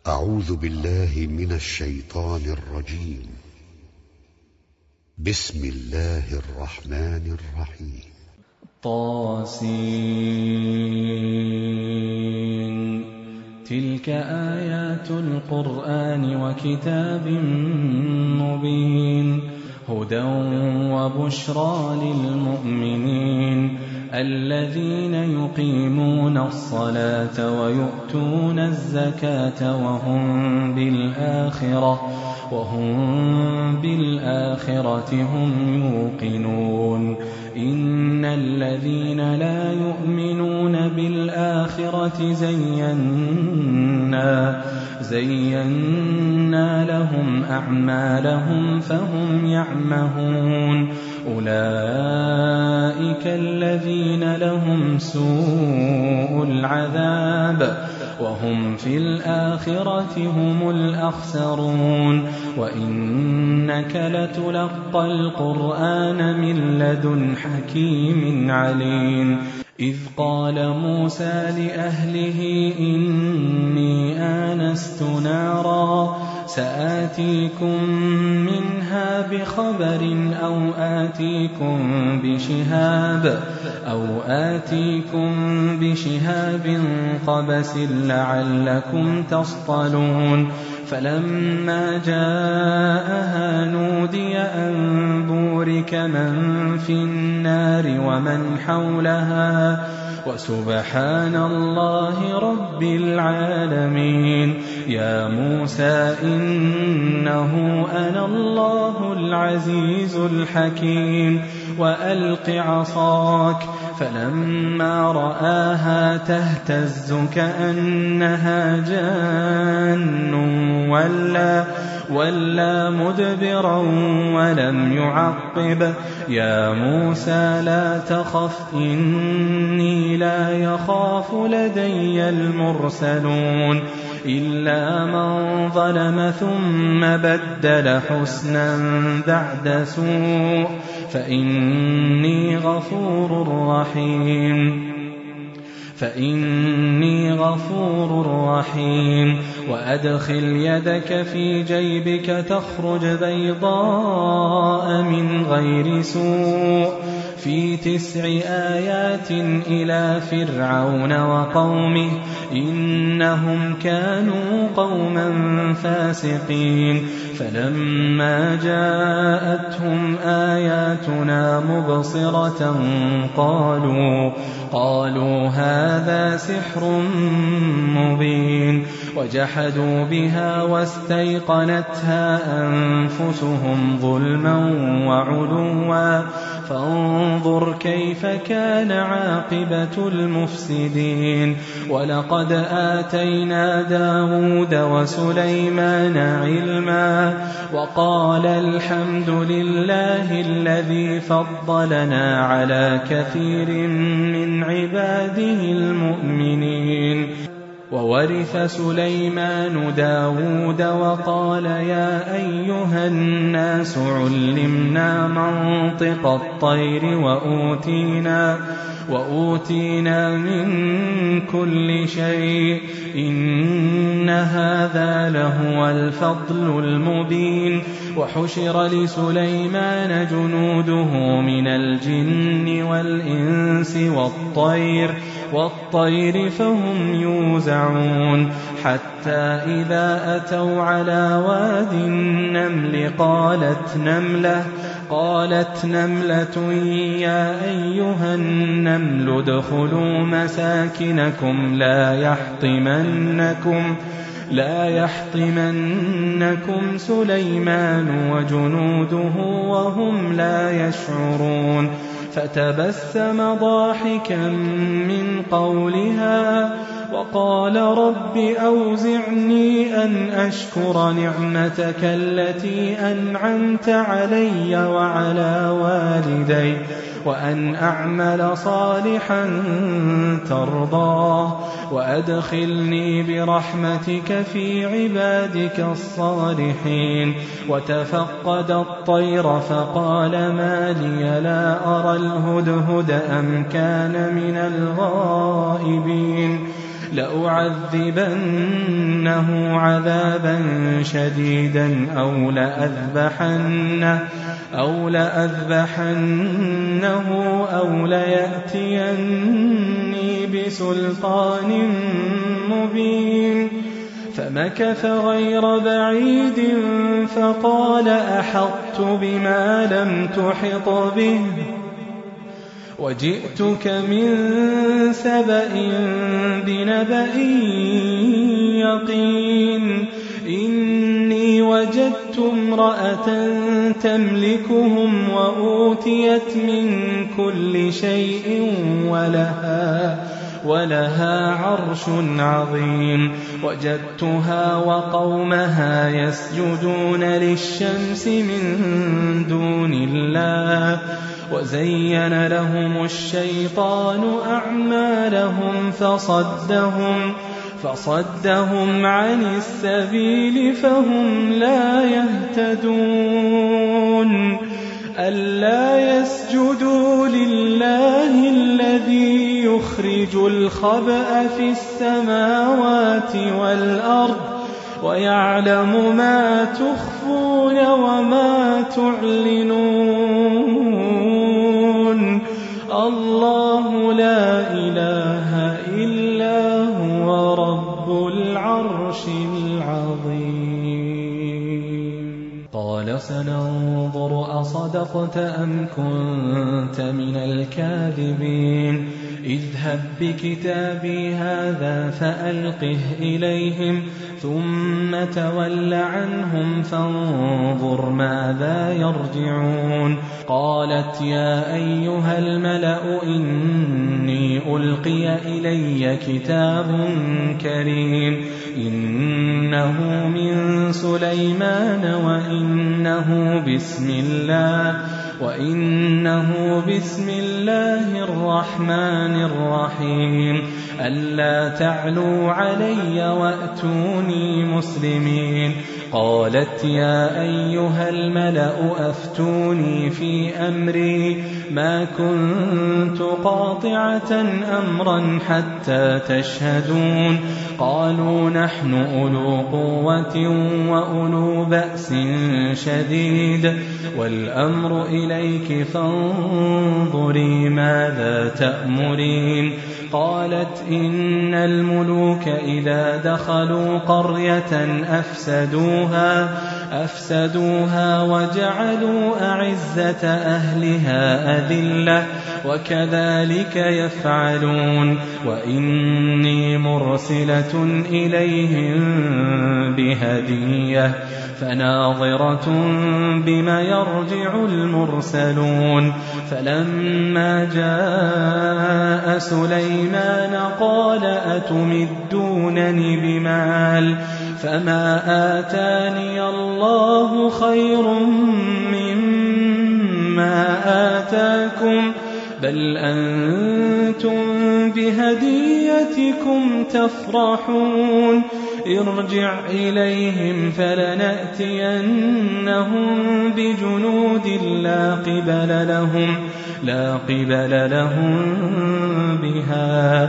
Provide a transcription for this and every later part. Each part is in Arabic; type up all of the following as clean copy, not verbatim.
أعوذ بالله من الشيطان الرجيم. بسم الله الرحمن الرحيم. طاسين. تلك آيات القرآن وكتاب مبين، هدى وبشرى للمؤمنين الذين يقيمون الصلاة ويؤتون الزكاة وهم بالآخرة هم يوقنون. إن الذين لا يؤمنون بالآخرة زينا لهم أعمالهم فهم يعمهون. أولئك الذين لهم سوء العذاب وهم في الآخرة هم الأخسرون. وإنك لتلقى القرآن من لدن حكيم عليم. إذ قال موسى لأهله إني آنست نارا سآتيكم منها بخبر أو آتيكم بشهاب قبس لعلكم تصطلون. فلما جاءها نودي أن بورك من في النار ومن حولها وسبحان الله رب العالمين. يا موسى إنه أنا الله العزيز الحكيم. وألق عصاك. فلما رآها تهتز كأنها جان ولا مدبرا ولم يعقب. يا موسى لا تخف إني لا يخاف لدي المرسلون. إلا من ظلم ثم بدل حسنا بعد سوء فإني غفور رحيم. وأدخل يدك في جيبك تخرج بيضاء من غير سوء في 9 آيات إلى فرعون وقومه إنهم كانوا قوما فاسقين. فلما جاءتهم آياتنا مبصرة قالوا هذا سحر مبين. وجحدوا بها واستيقنتها أنفسهم ظلما وعلوا فانظر كيف كان عاقبة المفسدين. ولقد آتينا داود وسليمان علما وقال الحمد لله الذي فضلنا على كثير من عباده المؤمنين. وورث سليمان داود وقال يا أيها الناس علمنا منطق الطير وأوتينا من كل شيء إن هذا لهو الفضل المبين. وحشر لسليمان جنوده من الجن والإنس والطير فهم يوزعون. حتى إذا أتوا على واد النمل قالت نملة يا أيها النمل ادخلوا مساكنكم لا يحطمنكم سليمان وجنوده وهم لا يشعرون. فتبسم ضاحكا من قولها وقال رب أوزعني أن أشكر نعمتك التي أنعمت علي وعلى والدي وأن أعمل صالحا ترضاه وأدخلني برحمتك في عبادك الصالحين. وتفقد الطير فقال ما لي لا أرى الهدهد أم كان من الغائبين. لأعذبنه عذابا شديدا أو لأذبحنه أو ليأتيني بسلطان مبين. فمكث غير بعيد فقال أحطت بما لم تحط به وجئتك من سبأ بنبأ يقين. إني وجدت امرأة تملكهم وأوتيت من كل شيء ولها عرش عظيم. وجدتها وقومها يسجدون للشمس من دون الله وزين لهم الشيطان أعمالهم فصدهم عن السبيل فهم لا يهتدون. ألا يسجدوا لله الذي يخرج الخبأ في السماوات والأرض ويعلم ما تخفون وما تعلنون. الله لا إله إلا هو رب العرش العظيم. قال سننظر أصدقت أم كنت من الكاذبين. اذهب بكتابي هذا فألقه إليهم ثم تول عنهم فانظر ماذا يرجعون. قالت يا أيها الملأ إني ألقي إلي كتاب كريم إنه من سليمان وإنه بسم الله الرحمن الرحيم. ألا تعلوا علي وأتوني مسلمين. قالت يا أيها الملأ أفتوني في أمري ما كنت قاطعة أمرا حتى تشهدون. قالوا نحن أولو قوة وأولو بأس شديد والأمر إليك فانظري ماذا تأمرين. قالت إن الملوك إذا دخلوا قرية أفسدوها وجعلوا أعزة أهلها أذلة وكذلك يفعلون. وإني مرسلة إليهم بهدية فناظرة بما يرجع المرسلون. فلما جاء سليمان قال أتمدونني بمال فما آتاني الله خير مما آتاكم بل أنتم بهديتكم تفرحون. ارجع إليهم فلنأتينهم بجنود لا قبل لهم بها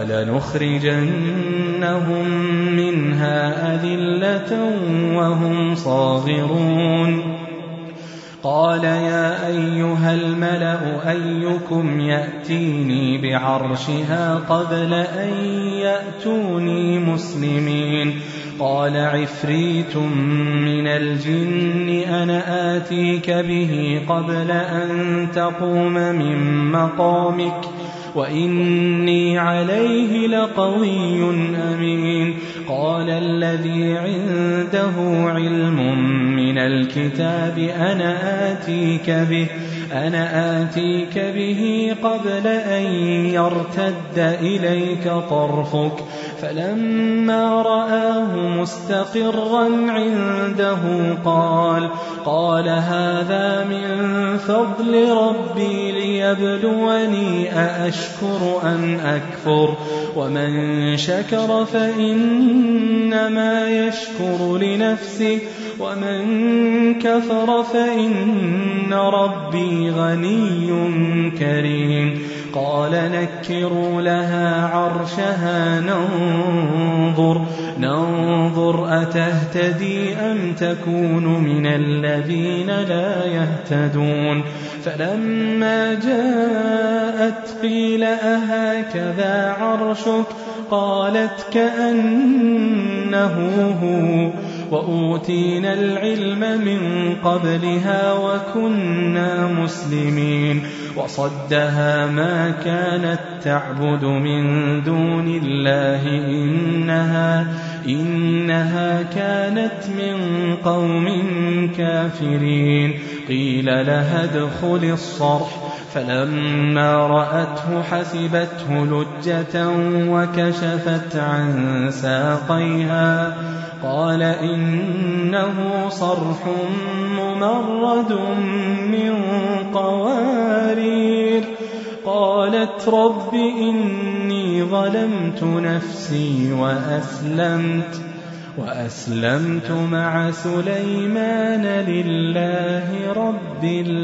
ولنخرجنهم منها أذلة وهم صاغرون. قال يا أيها الملأ أيكم يأتيني بعرشها قبل أن يأتوني مسلمين. قال عفريت من الجن أنا آتيك به قبل أن تقوم من مقامك وإني عليه لقوي أمين. قال الذي عنده علم من الكتاب أنا آتيك به قبل أن يرتد إليك طرفك. فلما رآه مستقرا عنده قال هذا من فضل ربي ليبلوني أأشكر أم أكفر ومن شكر فإنما يشكر لنفسه ومن كفر فإن ربي غني كريم. قال نكروا لها عرشها ننظر أتهتدي أم تكون من الذين لا يهتدون. فلما جاءت قيل أهكذا عرشك قالت كأنه هو وأوتينا العلم من قبلها وكنا مسلمين. وصدها ما كانت تعبد من دون الله إنها كانت من قوم كافرين. قيل لها ادخل الصرح فلما رأته حسبته لجة وكشفت عن ساقيها قال إنه صرح ممرد من قوارير. قالت رب إني ظلمت نفسي وأسلمت مع سليمان لله رب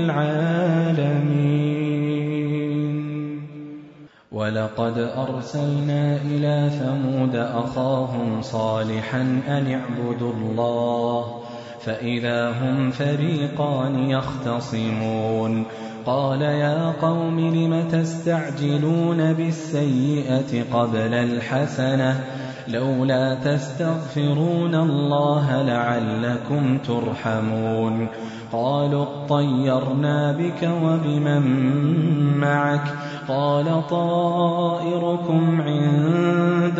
العالمين. ولقد أرسلنا إلى ثمود أخاهم صالحا أن اعبدوا الله فإذا هم فريقان يختصمون. قال يا قوم لم تستعجلون بالسيئة قبل الحسنة لولا تستغفرون الله لعلكم ترحمون. قالوا اطيرنا بك وبمن معك قال طائركم عند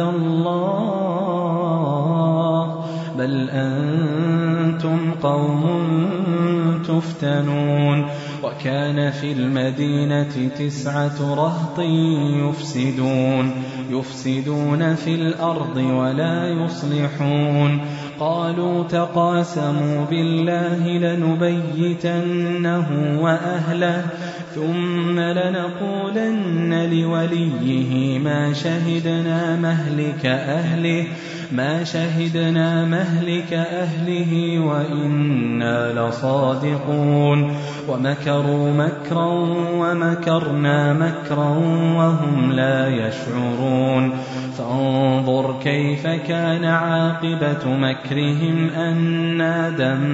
الله بل أنتم قوم تفتنون. وكان في المدينة 9 رهط يفسدون في الأرض ولا يصلحون. قالوا تقاسموا بالله لنبيتنه وأهله ثم لنقولن لوليه ما شهدنا مهلك أهله وإنا لصادقون. ومكروا مكرا ومكرنا مكرا وهم لا يشعرون. فانظر كيف كان عاقبة مكرهم أنا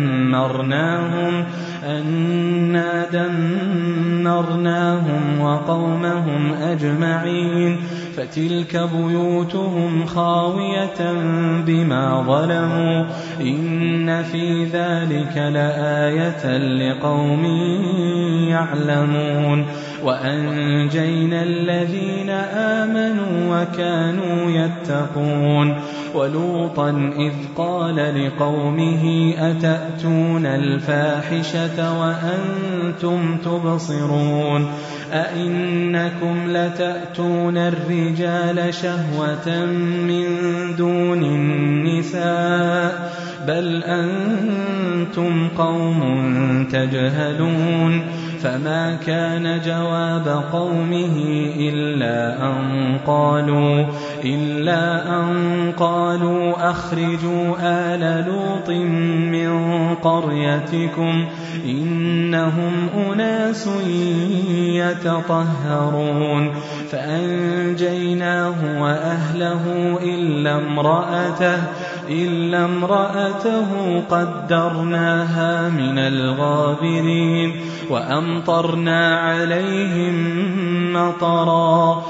دمرناهم وقومهم أجمعين. فتلك بيوتهم خاوية بما ظلموا إن في ذلك لآية لقوم يعلمون. وأنجينا الذين آمنوا وكانوا يتقون. ولوطا إذ قال لقومه أتأتون الفاحشة وأنتم تبصرون أئنكم لتأتون الرجال شهوة من دون النساء بل أنتم قوم تجهلون. فما كان جواب قومه إلا أن قالوا أخرجوا آل لوط من قريتكم إنهم أناس يتطهرون. فأنجيناه وأهله إلا امرأته قدرناها من الغابرين. وأمطرنا عليهم مطرا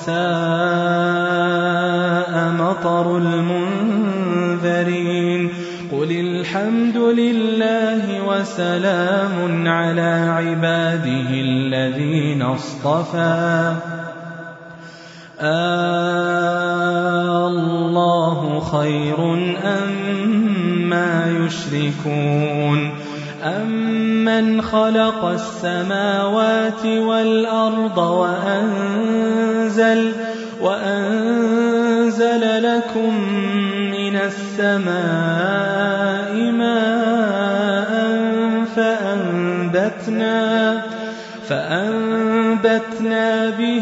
فساء مطر المنذرين. قل الحمد لله وسلام على عباده الذين اصطفى الله خير أما يشركون. أمن خلق السماوات والأرض وأنزل لكم من السماء ماء فأنبتنا به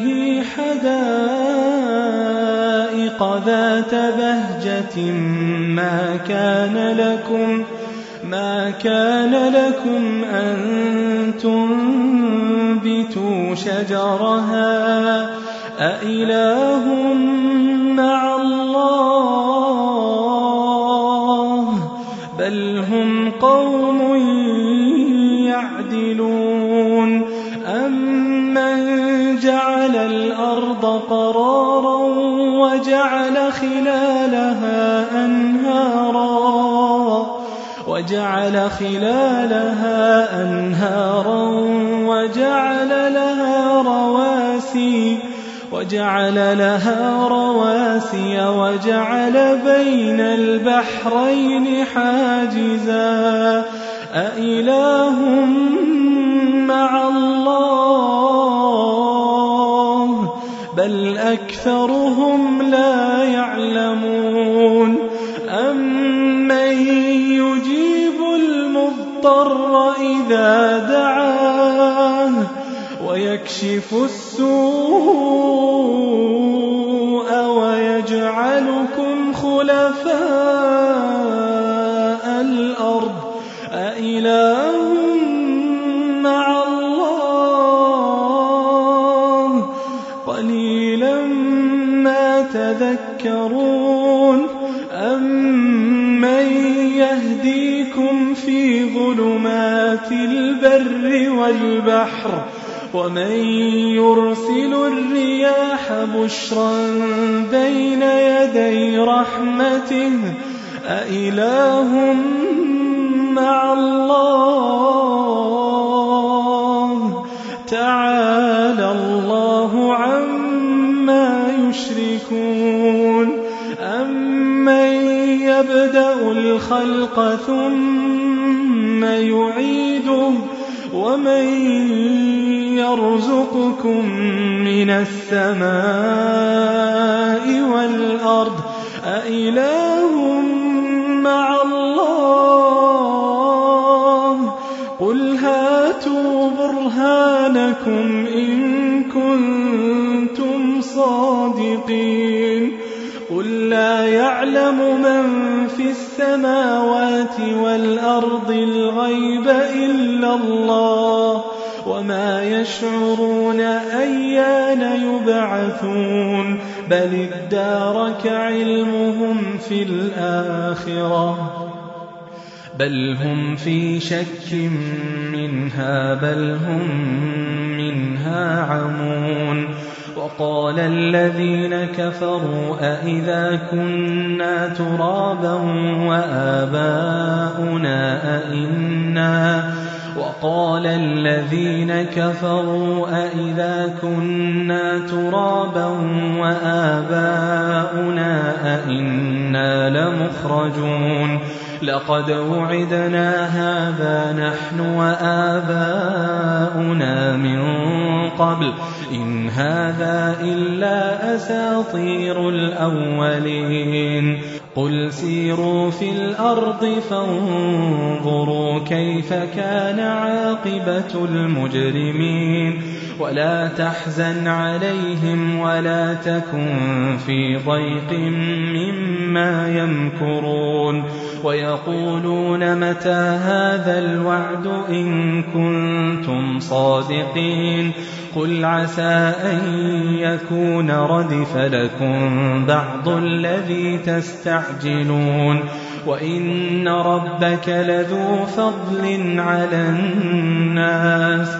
حدائق ذات بهجة ما كان لكم أن تنبتوا فاسلكوا شجرها أإله مع الله بل هم قوم يعدلون أمن جعل الأرض قرارا وجعل خلالها أنهارا وجعل لها رواسي وجعل بين البحرين حاجزا أإله مع الله بل أكثرهم لا يعلمون أمن يجيب المضطر إذا دعاه ويكشف السوء ويجعلكم خلفاء الأرض أإله مع الله قليلا ما تذكرون أمن يهديكم في ظلمات البر والبحر ومن يرسل الرياح بشرا بين يدي رحمته أإله مع الله تعالى الله عما يشركون أمن يبدأ الخلق ثم يعيده ومن يرزقكم من السماء والأرض أإله مع الله قل هاتوا برهانكم إن كنتم صادقين قل لا يعلم من في السماوات والأرض الغيب إلا الله وما يشعرون أيان يبعثون بل ادارك علمهم في الآخرة بل هم في شك منها بل هم منها عمون وقال الذين كفروا أإذا كنا ترابا وآباؤنا أئنا وقال الذين كفروا أإذا كنا ترابا وآباؤنا أئنا لمخرجون لقد وعدنا هذا نحن وآباؤنا من قبل إن هذا إلا أساطير الأولين قل سيروا في الأرض فانظروا كيف كان عاقبة المجرمين ولا تحزن عليهم ولا تكن في ضيق مما يمكرون ويقولون متى هذا الوعد إن كنتم صادقين قل عسى أن يكون ردف لكم بعض الذي تستعجلون وإن ربك لذو فضل على الناس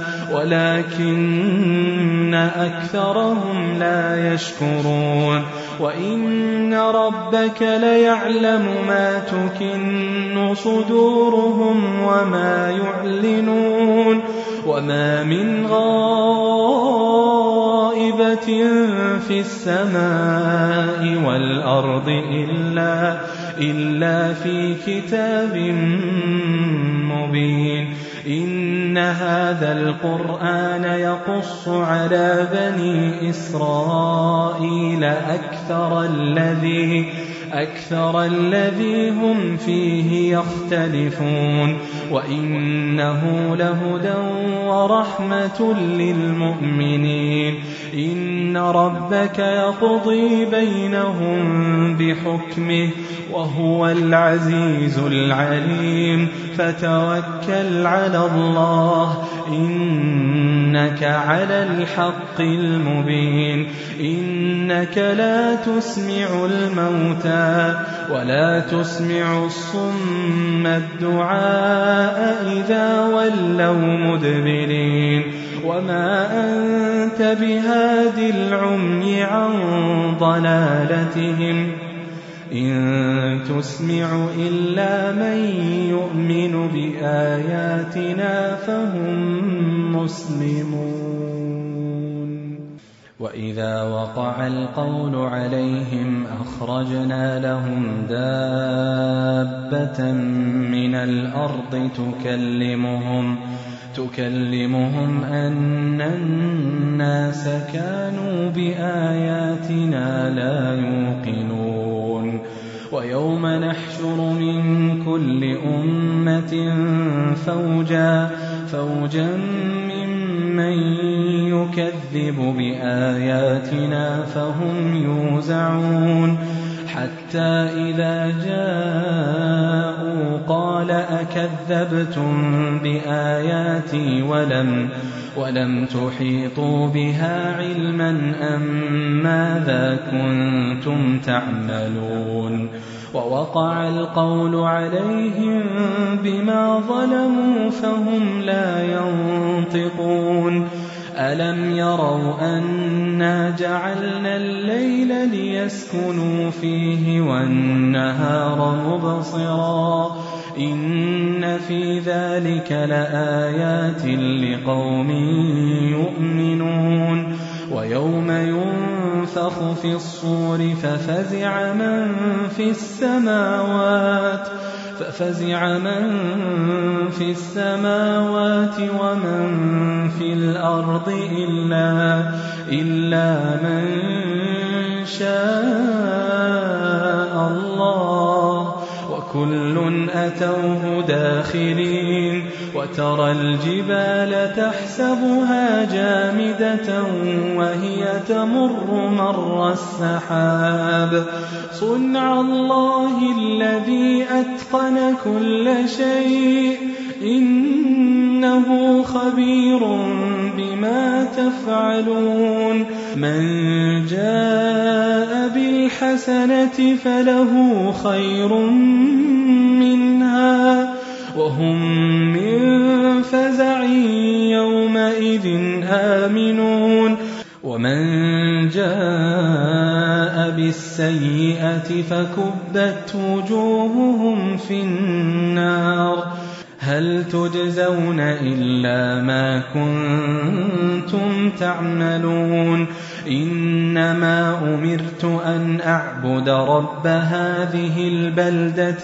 ولكن أكثرهم لا يشكرون وإن ربك ليعلم ما تكن صدورهم وما يعلنون وما من غائبة في السماء والأرض إلا في كتاب مبين إن هذا القرآن يقص أكثر الذي هم فيه يختلفون وإنه لهدى ورحمة للمؤمنين إن ربك يقضي بينهم بحكمه وهو العزيز العليم فتوكل على الله إنك على الحق المبين إنك لا تسمع الموتى ولا تسمع الصم الدعاء إذا ولوا مدبرين وما أنت بهاد العمي عن ضلالتهم إن تسمع إلا من يؤمن بآياتنا فهم مسلمون وإذا وقع القول عليهم أخرجنا لهم دابة من الأرض تكلمهم أن الناس كانوا بآياتنا لا يوقنون ويوم نحشر من كل أمة فوجا ممن يكذب بآياتنا فهم يوزعون حتى إذا جاءوا قال أكذبتم بآياتي ولم تحيطوا بها علما أم ماذا كنتم تعملون ووقع القول عليهم بما ظلموا فهم لا ينطقون ألم يروا أنا جعلنا الليل ليسكنوا فيه والنهار مبصرا إن في ذلك لآيات لقوم يؤمنون ويوم ينفخ في الصور ففزع من في السماوات ومن في الأرض إلا من شاء الله وكل أتوه داخرين وترى الجبال تحسبها جامدة وهي تمر مر السحاب صنع الله الذي أتقن كل شيء إنه خبير بما تفعلون من جاء بالحسنة فله خير منها وهم من فزع يومئذ آمنون ومن جاء بالسيئة فكبت وجوههم في النار هل تجزون إلا ما كنتم تعملون إنما أمرت أن أعبد رب هذه البلدة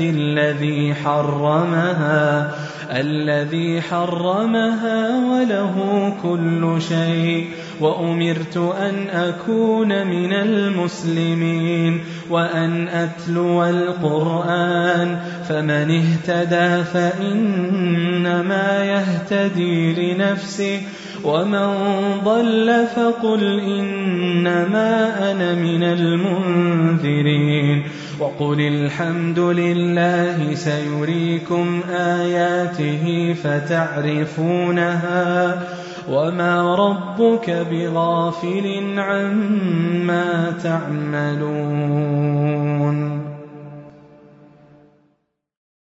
الذي حرمها وله كل شيء وأمرت أن أكون من المسلمين وأن أتلو القرآن فمن اهتدى فإنما يهتدي لنفسه ومن ضل فقل إنما أنا من المنذرين وقل الحمد لله سيريكم آياته فتعرفونها وما ربك بغافل عما تعملون